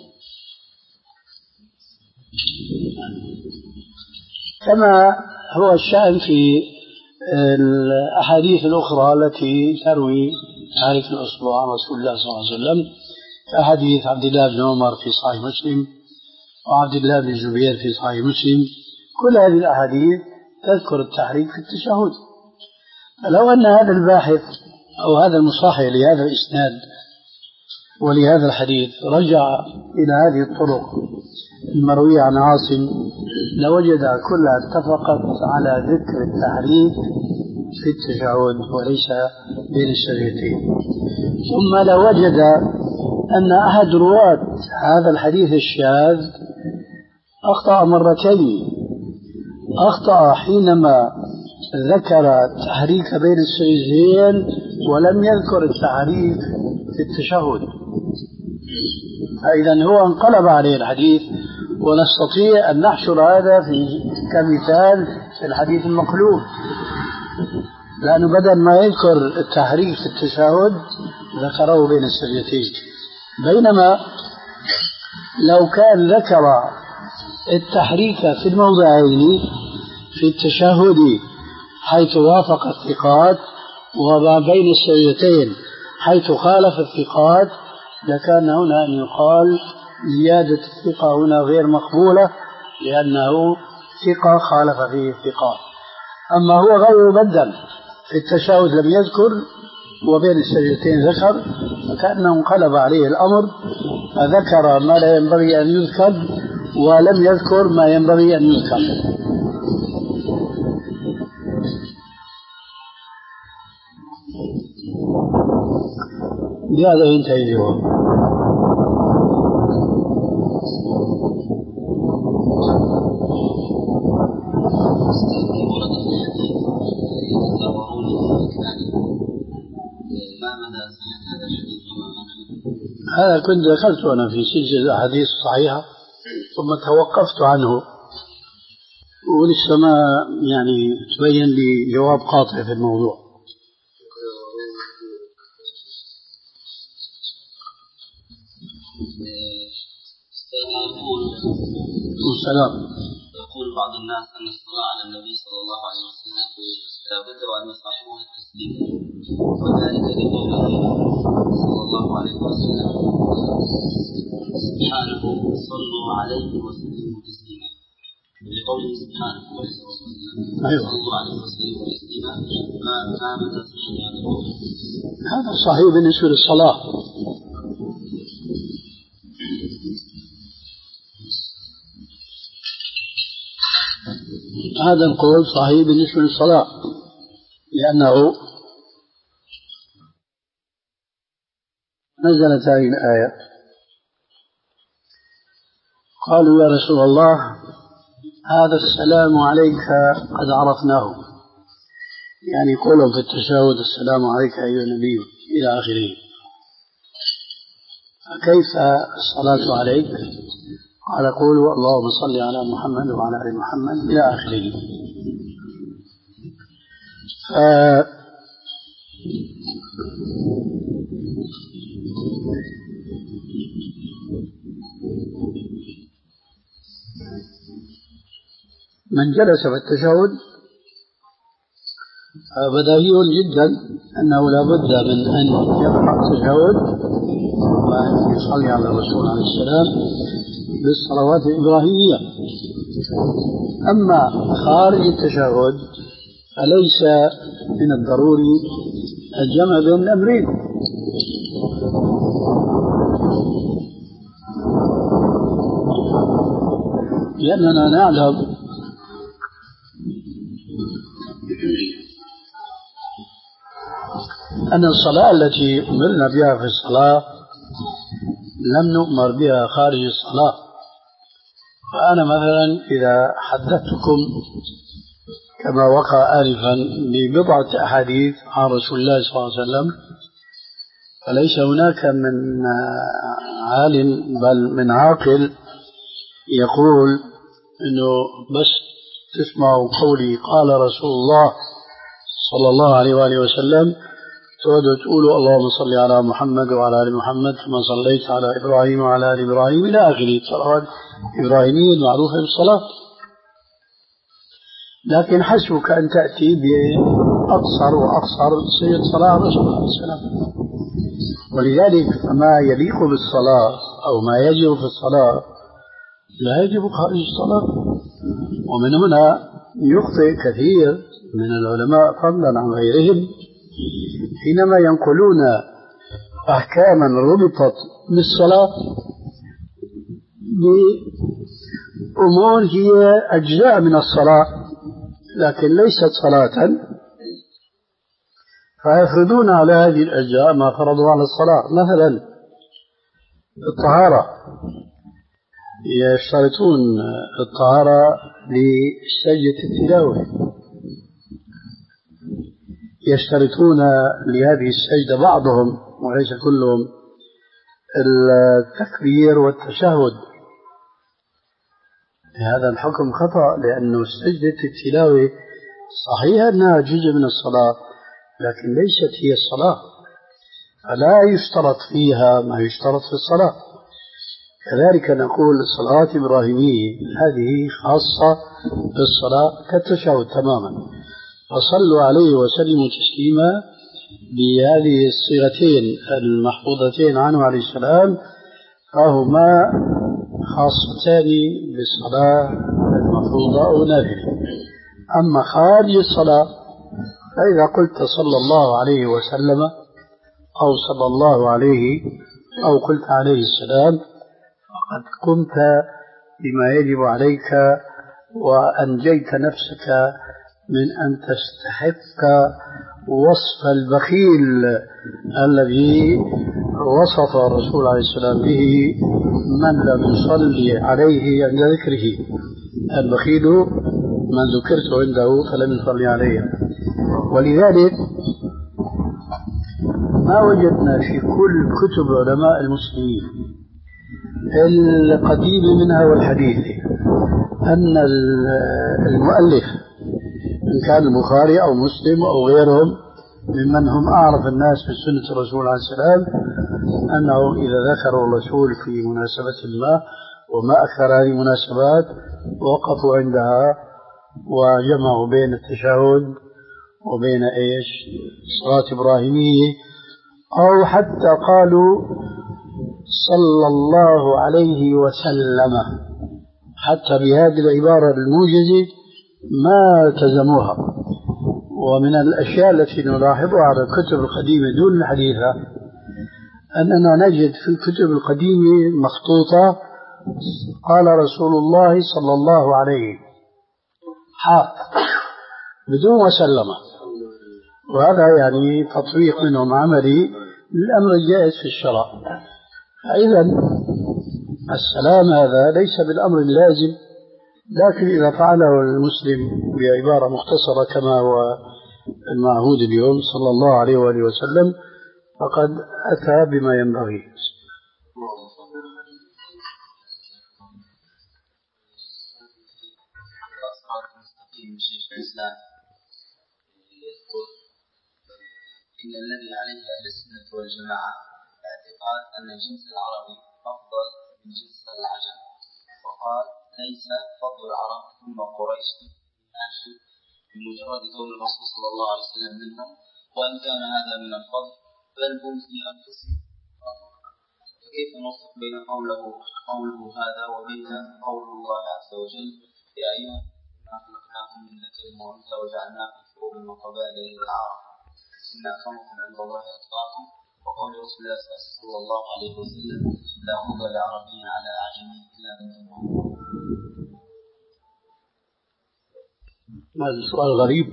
كما هو الشأن في الأحاديث الأخرى التي تروي تحريك الأصبع عن رسول الله صلى الله عليه وسلم، كحديث عبد الله بن عمر في صحيح مسلم وعبد الله بن الزبير في صحيح مسلم، كل هذه الأحاديث تذكر التحريك في التشهد. فلو أن هذا الباحث أو هذا المصاحح لهذا الإسناد ولهذا الحديث رجع إلى هذه الطرق المروية عن عاصم لوجد كلها اتفقت على ذكر التحريك في التشهد وليس بين السجدتين. ثم لوجد أن أحد رواة هذا الحديث الشاذ أخطأ مرتين، أخطأ حينما ذكر التحريك بين السجدتين ولم يذكر التحريك في التشهد، فإذا هو انقلب عليه الحديث، ونستطيع أن نحشر هذا في كمثال في الحديث المقلوب، لأنه بدل ما يذكر التحريك في التشهد ذكره بين السجدتين، بينما لو كان ذكر التحريك في الموضعين في التشهد حيث وافق الثقات وما بين السجدتين حيث خالف الثقات لكان هنا أن يقال زيادة الثقة هنا غير مقبولة لأنه ثقة خالف فيه الثقات. أما هو غير مبدل في التشهد لم يذكر وبين السجدتين ذكر، فكأنه انقلب عليه الأمر فذكر ما لا ينبغي أن يذكر ولم يذكر ما ينبغي أن يذكر. بهذا ينتهي الجواب. هذا كنت ذكرته أنا في سلسلة الأحاديث الصحيحة ثم توقفت عنه ولسه ما يعني تبين لي جواب قاطع في الموضوع. والسلام. يقول بعض الناس أن الصلاة على النبي صلى الله عليه وسلم لا بد وأن يصاحبها التسليم، وذلك لقوله صلى الله عليه وسلم سبحانه صلوا عليه وسلموا تسليما، لقوله سبحانه صلوا عليه وسلموا تسليما. ما مدى صحة هذا القول؟ هذا صحيح بالنسبة للصلاة، هذا القول صحيح بالنسبة للصلاة، لأنه نزلت هذه الآية قالوا يا رسول الله هذا السلام عليك قد عرفناه، يعني قولوا في التشهد السلام عليك أيها النبي إلى آخره، فكيف الصلاة عليك؟ قال قولوا اللهم صل على محمد وعلى آل محمد إلى آخره. من جلس في التشهد بديهي جدا أنه لا بد من أن يقرأ التشهد وأن يصلي على الرسول عليه السلام بالصلوات الإبراهيمية. أما خارج التشهد فليس من الضروري الجمع بين الأمرين، لأننا نعلم أن الصلاة التي أمرنا بها في الصلاة لم نؤمر بها خارج الصلاة. فأنا مثلا إذا حدثتكم كما وقع آنفا ببضعة أحاديث عن رسول الله صلى الله عليه وسلم، فليس هناك من عالم بل من عاقل يقول إنه بس تسمعوا قولي قال رسول الله صلى الله عليه وآله وسلم تقعدوا تقولوا اللهم صل على محمد وعلى آل محمد كما صليت على إبراهيم وعلى آل إبراهيم إلى آخره، صلوات إبراهيمية المعروفة بالصلاة. لكن حسبك أن تأتي بأقصر وأقصر صيغة صلاة الرسول عليه السلام. ولذلك فما يليق بالصلاة أو ما يجب في الصلاة لا يجب خارج الصلاة. ومن هنا يخطئ كثير من العلماء فضلا عن غيرهم حينما ينقلون أحكاما ربطت بالصلاة بأمور هي أجزاء من الصلاة لكن ليست صلاة، فيفرضون على هذه الأجزاء ما فرضوا على الصلاة. مثلا الطهارة، يشترطون الطهارة لسجدة التلاوة، يشترطون لهذه السجدة بعضهم وليس كلهم التكبير والتشهد. هذا الحكم خطأ، لأنه سجدة التلاوة صحيح أنها جزء من الصلاة لكن ليست هي الصلاة، فلا يشترط فيها ما يشترط في الصلاة. كذلك نقول الصلاة الإبراهيمية هذه خاصة بالصلاة كالتشهد تماما، فصلوا عليه وسلموا تسليما بهذه الصيغتين المحفوظتين عنه عليه السلام، فهما خاصتان بالصلاة المفروضة أو نافلة. أما خارج الصلاة فإذا قلت صلى الله عليه وسلم أو صلى الله عليه أو قلت عليه السلام فقد قمت بما يجب عليك وأنجيت نفسك من أن تستحق وصف البخيل الذي وصف الرسول عليه السلام به من لم يصلي عليه عند ذكره. البخيل من ذكرت عنده فلم يصلي عليه. ولذلك ما وجدنا في كل كتب علماء المسلمين القديم منها والحديث أن المؤلف إن كان البخاري أو مسلم أو غيرهم ممن هم أعرف الناس بسنة الرسول عليه السلام أنه إذا ذكروا الرسول في مناسبة ما وما أكثر هذه المناسبات وقفوا عندها وجمعوا بين التشهد وبين إيش صلاة إبراهيمية، أو حتى قالوا صلى الله عليه وسلم، حتى بهذه العبارة الموجزة ما التزموها. ومن الأشياء التي نلاحظها على الكتب القديمة دون الحديثة أننا نجد في الكتب القديمة مخطوطة قال رسول الله صلى الله عليه حاء بدون وسلم، وهذا يعني تطبيق منهم عملي للأمر الجائز في الشرع. فإذا السلام هذا ليس بالأمر اللازم، لكن إذا فعله المسلم بعبارة مختصرة كما هو المعهود اليوم صلى الله عليه وآله وسلم فقد أتى بما ينبغي. شيخ الإسلام يذكر إن الذي عليه أهل السنة والجماعة اعتقاد أن الجنس العربي أفضل من جنس العجم، وقال ليس فضل العرب ثم قريش ماشي بمجرد كون الرسول صلى الله عليه وسلم منهم، وإن كان هذا من الفضل بل هم في أنفسهم فضل. فكيف نوفق بين قوله قوله هذا وبين قول الله عز وجل يا أيها الناس خلقناكم من ذكر وأنثى وجعلناكم شعوبا وقبائل لتعارفوا إن أكرمكم عند الله أتقاكم، وقول رسول الله صلى الله عليه وسلم لا فضل لعربي على أعجمي إلا بالتقوى. هذا سؤال غريب.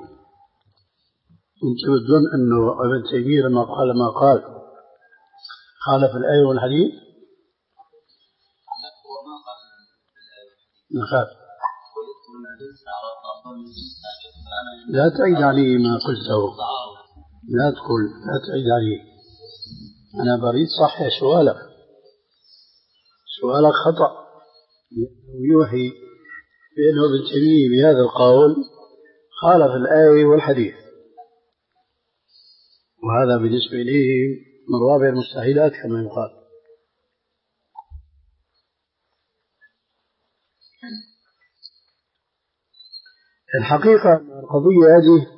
أنت تظن أنه ابن تيمية لما قال ما قال خالف الآية والحديث؟ نخاف لا تعيد عليه ما قلته، لا تقول لا تعيد عليه. أنا بريد صحيح سؤالك، سؤالك خطأ، ويوحي بأنه ابن تيمية بهذا القول خالف الآية والحديث، وهذا بالنسبة إليه من رابع المستحيلات كما يقال. الحقيقة القضية هذه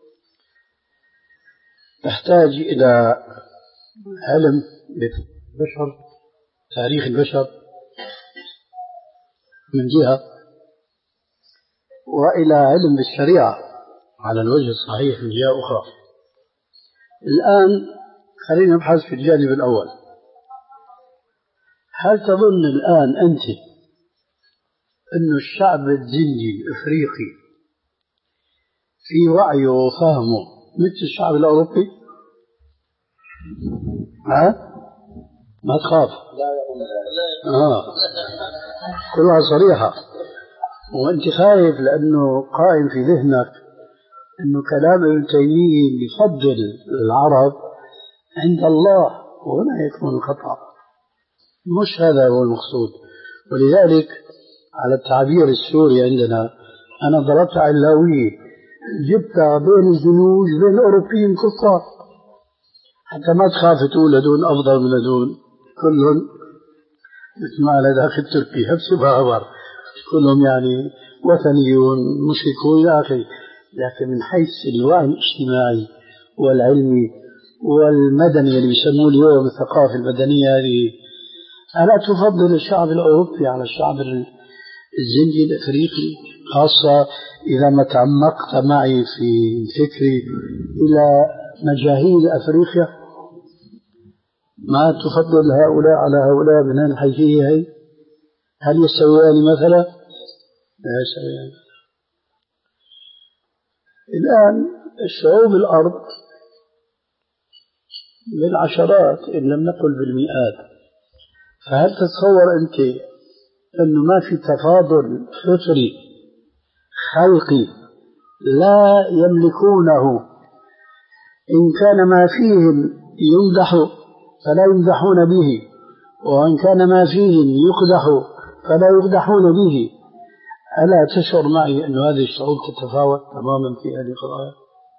تحتاج إلى علم بالبشر، تاريخ البشر من جهة، وإلى علم بالشريعة على الوجه الصحيح من جهة أخرى. الآن خلينا نبحث في الجانب الأول. هل تظن الآن أنت أن الشعب الزنجي الأفريقي في وعيه وفهمه مثل الشعب الأوروبي؟ ها؟ ما تخاف؟ آه. كلها صريحة، وأنت خايف لأنه قائم في ذهنك أنه كلام ابن تيمية بفضل العرب عند الله، وهنا يكون الخطأ. مش هذا هو المقصود. ولذلك على التعبير السوري عندنا أنا ضربت علاوية، جبتها بين الزنوج بين الأوروبيين كفار، حتى ما تخاف تقول هدول أفضل من هدول، كلهم مثل ما على داخل تركيا نفس الخبر، كلهم يعني وثنيون مشركون إلى آخره. لكن من حيث الوعي الاجتماعي والعلمي والمدني اللي بيسموه اليوم الثقافة المدنية هذه، ألا تفضل الشعب الأوروبي على الشعب الزنجي الأفريقي؟ خاصة إذا ما تعمقت معي في فكري إلى مجاهيل أفريقيا، ما تفضل هؤلاء على هؤلاء من الحيثية هي؟ هل يستويان مثلا؟ لا يستويان. الآن الشعوب الأرض بالعشرات إن لم نقل بالمئات، فهل تتصور أنت أنه ما في تفاضل فطري خلقي لا يملكونه؟ إن كان ما فيهم يمدح فلا يمدحون به، وإن كان ما فيهم يقدح فلا يقدحون به. ألا تشعر معي أن هذه الشعوب تتفاوت تماما في هذه القضايا؟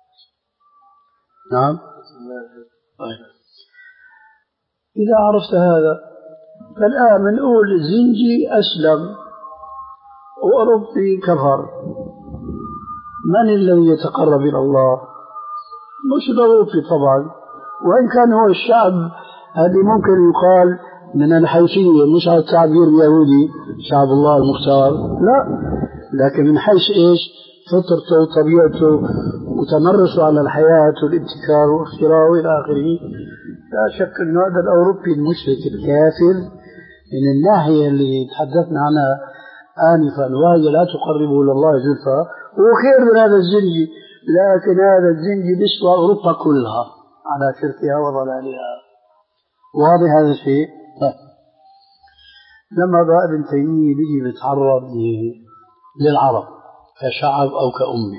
نعم. طيب. إذا عرفت هذا فالآن بنقول زنجي أسلم وأوروبي كفر، من الذي يتقرب إلى الله؟ مش الأوروبي طبعا، وإن كان هو الشعب هذه ممكن يقال من الحيثية، مش على التعبير اليهودي شعب الله المختار، لا، لكن من حيث إيش؟ فطرته وطبيعته وتمرسه على الحياة والابتكار والاختراع وإلى آخره. لا شك أن هذا الأوروبي المشرك الكافر من الناحية اللي تحدثنا عنها آنفا، وهي لا تقربه إلى الله زلفى، هو خير من هذا الزنجي، لكن هذا الزنجي بيسوى أوروبا كلها على شركها وضلالها. واضح هذا الشيء؟ لما بقى ابن تيمية بيجي بيتعرض للعرب كشعب أو كأمة،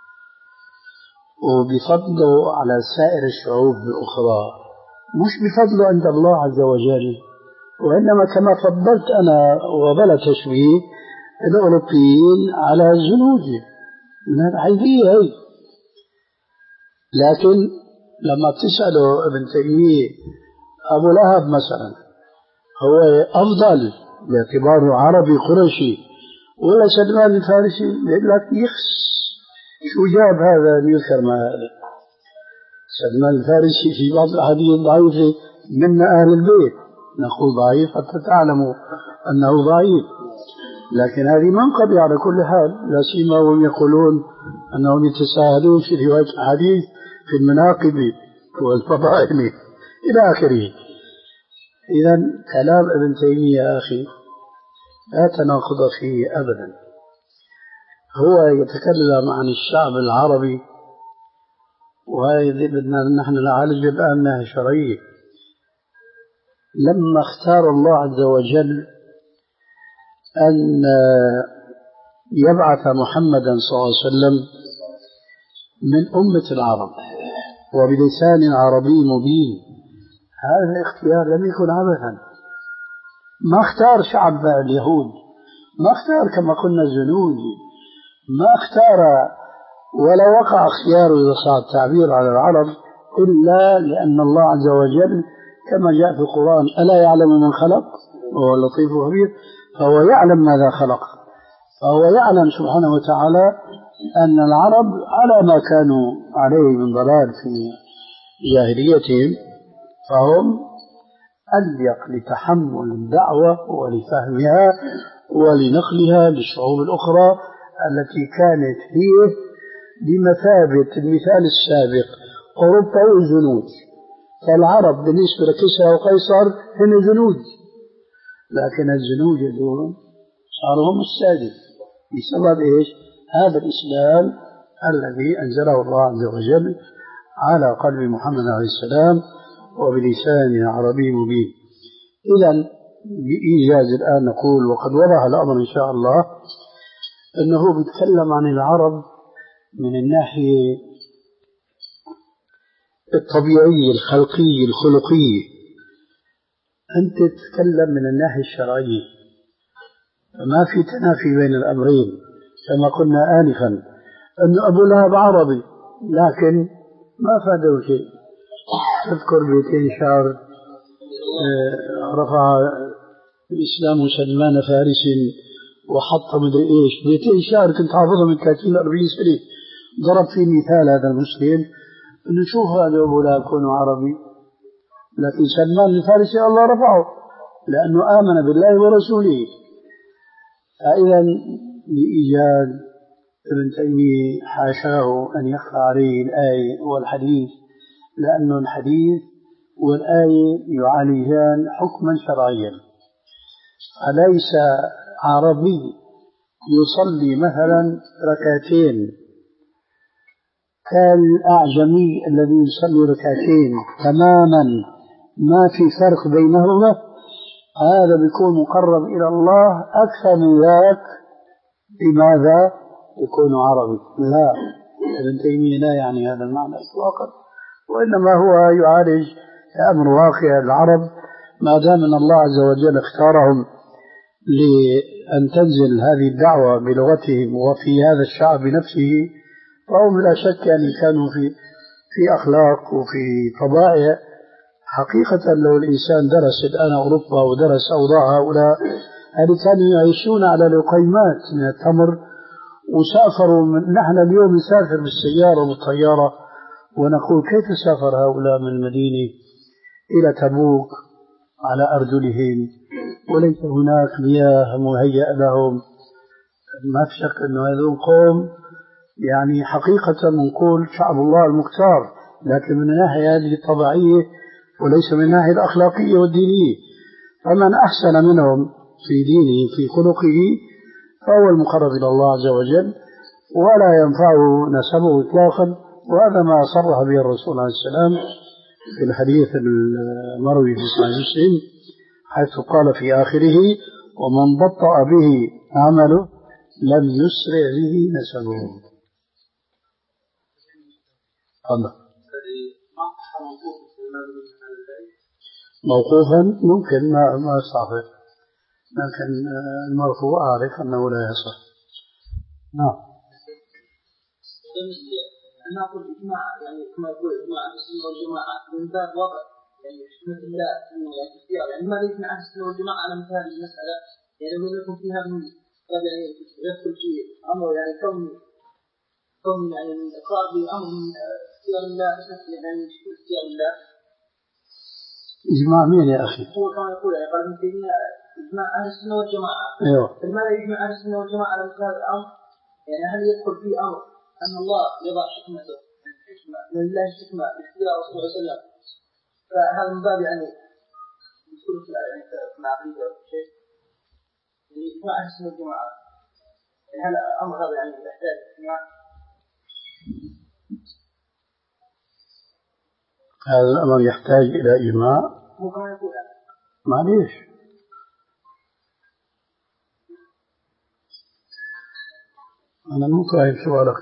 وبفضله على سائر الشعوب الأخرى، مش بفضله عند الله عز وجل، وإنما كما فضلت أنا وبلا تشبيه الأوروبيين على الزنوج من الحيثية هي. لكن لما تسأله ابن تيمية أبو لهب مثلا هو أفضل باعتباره عربي قرشي ولا سلمان الفارسي؟ يقول لك يخس، شو جاب هذا أن يذكر مع هذا؟ سلمان الفارسي في بعض الأحاديث ضعيفة من أهل البيت، نقول ضعيف حتى تعلموا أنه ضعيف، لكن هذه منقبة على كل حال، لا سيما وهم يقولون أنهم يتساهلون في رواية الحديث في المناقب والفضائل إلى آخره. إذا كلام ابن تيمية يا أخي لا تناقض فيه أبدا. هو يتكلم عن الشعب العربي، وهذه بدنا نحن نعالج الآن ناحية شرعية. لما اختار الله عز وجل أن يبعث محمدا صلى الله عليه وسلم من أمة العرب وبلسان عربي مبين، هذا الاختيار لم يكن عبثا. ما اختار شعب اليهود، ما اختار كما قلنا الزنوجي، ما اختار ولا وقع اختياره إذا صار التعبير على العرب إلا لأن الله عز وجل كما جاء في القرآن ألا يعلم من خلق وهو اللطيف الخبير، فهو يعلم ماذا خلق، فهو يعلم سبحانه وتعالى أن العرب على ما كانوا عليه من ضلال في جاهليتهم، فهم أليق لتحمل الدعوة ولفهمها ولنقلها للشعوب الأخرى التي كانت هي بمثابة المثال السابق أوروبا والزنوج. فالعرب بالنسبة لكسرى وقيصر هم زنوج، لكن الزنوج دون صاروا هم السادة بسبب إيش؟ هذا الإسلام الذي أنزله الله عز وجل على قلب محمد عليه السلام وبلسان عربي مبين. إذن بإيجاز الآن نقول وقد وضح الأمر إن شاء الله أنه بيتكلم عن العرب من الناحية الطبيعية الخلقية الخلقية، أنت تتكلم من الناحية الشرعية، فما في تنافي بين الأمرين. كما قلنا آنفا أن أبو لهب عربي لكن ما فاده شيء. تذكر بيتين شعر رفع الإسلام سلمان فارس وحط مدري إيش، بيتين شعر كنت حافظها من ثلاثين أربعين سنة، ضرب فيه مثال هذا المسلم أنه شوف هذا أبو لهب كونه عربي، لكن سلمان الفارسي الله رفعه لأنه آمن بالله ورسوله. فإذا بإيجاد ابن تيمية حاشاه أن يخفى عليه الآية والحديث، لأن الحديث والآية يعالجان حكما شرعيا. فليس عربي يصلي مثلا ركعتين كالأعجمي الذي يصلي ركعتين تماما ما في فرق بينهما، هذا بيكون مقرب إلى الله أكثر من ذاك. لماذا يكون عربي؟ لا، ابن تيمية لا يعني هذا المعنى إطلاقا، وإنما هو يعالج أمر واقع العرب. ما دام أن الله عز وجل اختارهم لأن تنزل هذه الدعوة بلغتهم وفي هذا الشعب نفسه، فهم لا شك أن كانوا في في أخلاق وفي طبائع. حقيقة لو الإنسان درس الآن أوروبا ودرس أوضاع هؤلاء، هذه كانوا يعيشون على لقيمات من التمر وسافروا. من نحن اليوم نسافر بالسيارة والطيارة ونقول كيف سافر هؤلاء من المدينة إلى تبوك على أرجلهم وليس هناك مياه مهيئة لهم. ما في شك أن هذا القوم يعني حقيقة نقول شعب الله المختار، لكن من الناحية هذه الطبيعية وليس من الناحية الأخلاقية والدينية. فمن أحسن منهم في دينه في خلقه فهو المقرب إلى الله عز وجل ولا ينفعه نسبه إطلاقا. وهذا ما صرح به الرسول عليه السلام في الحديث المروي في صحيح مسلم، حيث قال في آخره: ومن بطأ به عمله لم يسرع به نسبه. الله موقوفا ممكن ما ما صحيح، لكن المرفوع أعرف أنه لا يصح. نعم. ناخذ إجماع يعني كما يقول إجماع أهل السنة والجماعة من باب وضع يعني حكمة الله يعني اختيار يعني ما يجمع أهل السنة والجماعة على مثل هذه المسألة يعني من يكون فيها من قد يعني يدخل في أمر يعني كون كون يعني إقرار بأمر من اختيار الله يعني اختيار الله. إجماع مين يا أخي؟ هو كما يقول يعني قال ابن تيمية إجماع أهل السنة والجماعة. أيوه. فلماذا يجمع أهل السنة والجماعة على مثل هذا الأمر؟ يعني هل يدخل فيه أمر أن الله يضع حكمته الحكمة من الله الحكمة باختيار رسول الله صلى الله عليه وسلم فهذا من باب يعني يدخل في العقيدة أو شيء يعني إجماع أهل السنة والجماعة يعني هل أمر هذا يعني يحتاج إجماع؟ هذا الأمر يحتاج إلى إجماع؟ هو كما يقول يعني. معليش أنا مو فاهم سؤالك.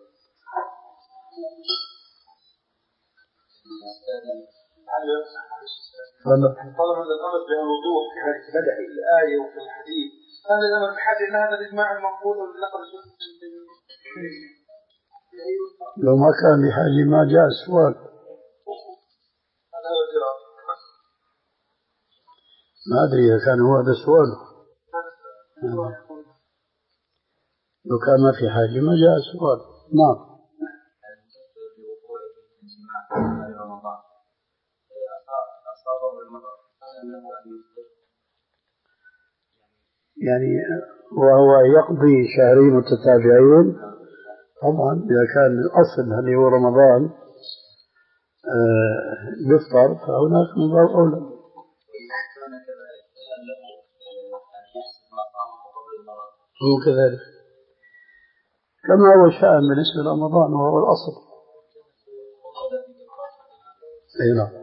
طالما الأمر بالوضوح في بدء الآية وفي الحديث هذا الأمر بحاجة إلى هذا الإجماع المنقول والنقل. لو ما كان بحاجة ما جاء السؤال. هذا هو الجواب. ما أدري إذا كان هو هذا السؤال. لو كان ما في حاجة ما جاء السؤال. نعم. يعني وهو يقضي شهرين متتابعين طبعا إذا كان الأصل اللي هو رمضان يفطر فهناك من باب أولى. هو كذلك كما هو شأن بالنسبة لرمضان وهو الأصل. أي نعم.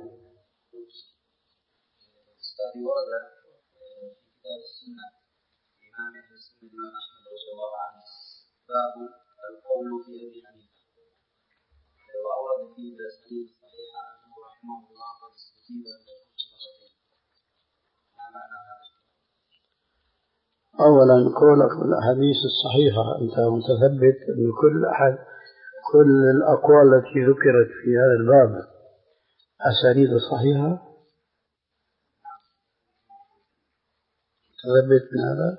باب القول في أبي حنيفة وأورد فيه الأسانيد الصحيحة أنه رحمه الله قد استجيب مرتين. ما معنى هذا؟ أولا قولك بالأحاديث الصحيحة أنت متثبت أن كل أحد كل الأقوال التي ذكرت في هذا الباب أسانيد صحيحة تثبت من هذا؟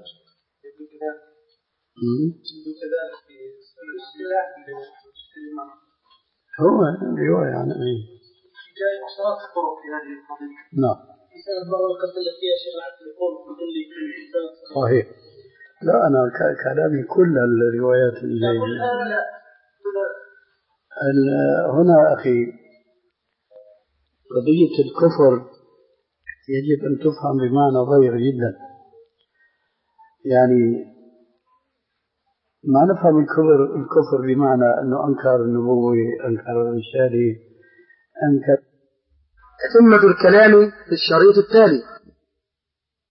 هو رواية عن أبي جاي عشرات الطرق في هذه القضية. نعم. صحيح. لا أنا كلامي كل الروايات اللي جاية هنا أخي قضية الكفر يجب أن تفهم بمعنى ضيق جدا. يعني ما نفهم الكفر الكفر بمعنى أنه أنكر النبوة أنكر الرسالة أنكر. تتمة الكلام في الشريط التالي.